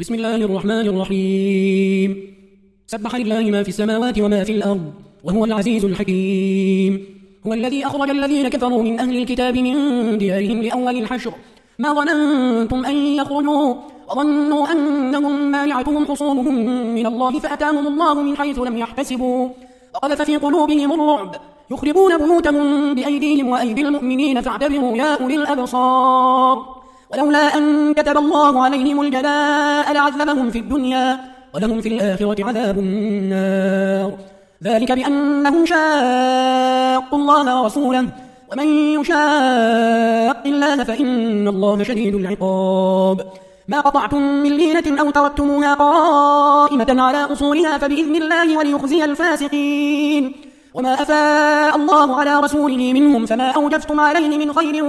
بسم الله الرحمن الرحيم. سبح لله ما في السماوات وما في الأرض وهو العزيز الحكيم. هو الذي أخرج الذين كفروا من أهل الكتاب من ديارهم لأول الحشر ما ظننتم أن يخرجوا وظنوا أنهم مانعتهم حصونهم من الله فأتاهم الله من حيث لم يحتسبوا وقذف في قلوبهم الرعب يخربون بيوتهم بأيديهم وأيدي المؤمنين فاعتبروا يا أولي الأبصار. ولولا أن كتب الله عليهم الجلاء لعذبهم في الدنيا ولهم في الآخرة عذاب النار ذلك بأنهم شاقوا الله ورسوله ومن يشاق الله فإن الله شديد العقاب. ما قطعتم من لينة أو تركتموها قائمة على أصولها فبإذن الله وليخزي الفاسقين. وما أفاء الله على رسوله منهم فما أوجفتم عليه من خير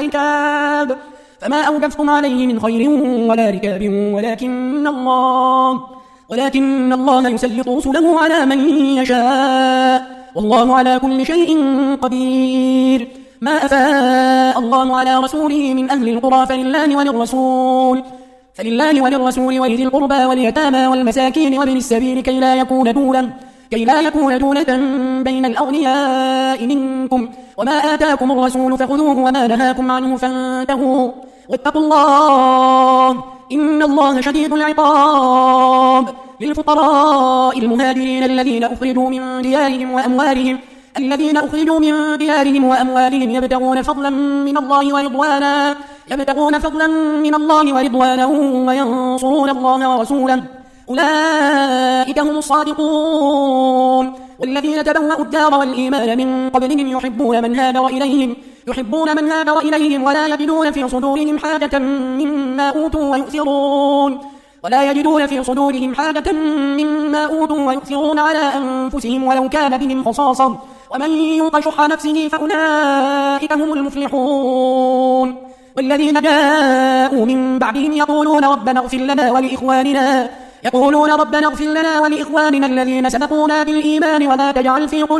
ولا ركاب ولكن الله يسلط رسله على من يشاء والله على كل شيء قدير. ما أفاء الله على رسوله من أهل القرى فلله وللرسول ولذي القربى واليتامى والمساكين وابن السبيل كي لا يكون دولة بين الأغنياء منكم. وما آتاكم الرسول فخذوه وما نهاكم عنه فانتهوا واتقوا الله إن الله شديد العقاب. للفقراء المهاجرين الذين أخرجوا من ديارهم وأموالهم يبتغون فضلا من الله ورضوانا وينصرون الله ورسوله أولئك هم الصادقون. والذين تبوأوا الدار والإيمان من قبلهم يحبون من هاجر إليهم ولا يجدون في صدورهم حاجة مما أوتوا ويؤثرون على أنفسهم ولو كان بهم خصاصة ومن يوق شح نفسه فأولئك هم المفلحون. والذين جاءوا من بعدهم يقولون ربنا اغفر لنا ولإخواننا الذين سبقونا بالإيمان ولا تجعل في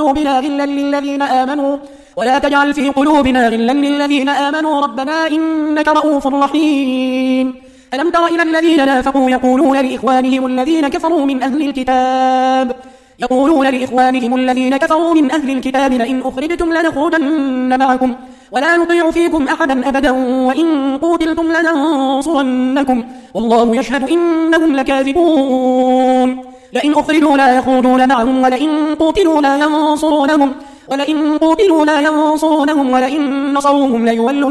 قلوبنا غلا للذين آمنوا ربنا إنك رؤوف رحيم. ألم تر إلى الذين نافقوا يقولون لإخوانهم الذين كفروا من أهل الكتاب لئن أخرجتم لنخرجن معكم ولا نطيع فيكم أحدا أبدا وإن قوتلتم لننصرنكم والله يشهد إنهم لكاذبون. لئن أخرجوا لا يخرجون معهم ولئن قوتلوا لا ينصرونهم ولئن نصروهم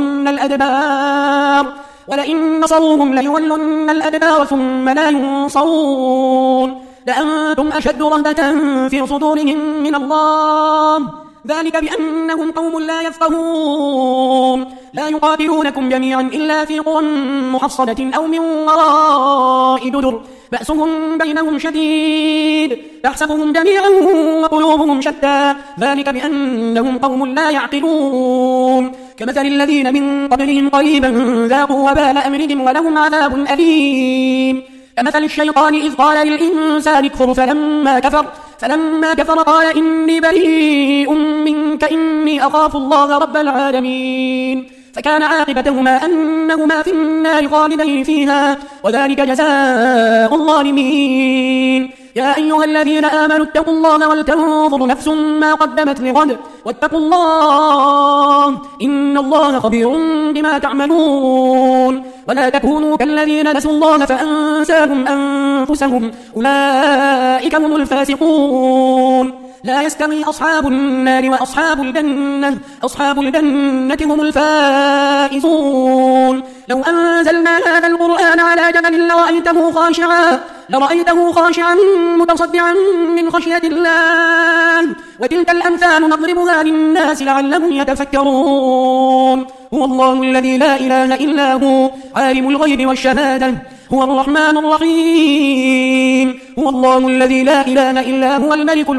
ليولن الأدبار ثم لا ينصرون لأنتم أشد رهبة في صدورهم من الله ذلك بأنهم قوم لا يفقهون. لا يقاتلونكم جميعا إلا في قرى محصنة أو من وراء جدر بأسهم بينهم شديد تحسبهم جميعا وقلوبهم شتى ذلك بأنهم قوم لا يعقلون. كمثل الذين من قبلهم قريبا ذاقوا وبال أمرهم ولهم عذاب أليم. كمثل الشيطان إذ قال للإنسان اكفر فلما كفر قال إني بريء منك إني أخاف الله رب العالمين فكان عاقبتهما أنهما في النار خالدين فيها وذلك جزاء الظالمين. يا أيها الذين آمنوا اتقوا الله ولتنظر نفس ما قدمت لغد واتقوا الله إن الله خبير بما تعملون. ولا تكونوا كالذين نسوا الله فأنساهم أنفسهم أولئك هم الفاسقون. لا يستوي أصحاب النار وأصحاب الجنة هم الفائزون. لو أنزلنا هذا القرآن على جبل لرأيته خاشعا متصدعا من خشية الله وتلك الأمثال نضربها للناس لعلهم يتفكرون. هو الله الذي لا إله إلا هو عالم الغيب والشهادة هو الرحمن الرحيم. هو الله الذي لا إله إلا هو الملك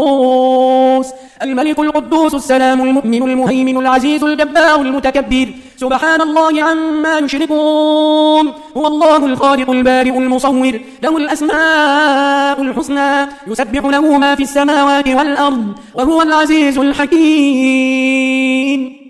القدوس السلام المؤمن المهيمن العزيز الجبار المتكبر سبحان الله عما يشركون. هو الله الخالق البارئ المصور له الأسماء الحسنى يسبح له ما في السماوات والأرض وهو العزيز الحكيم.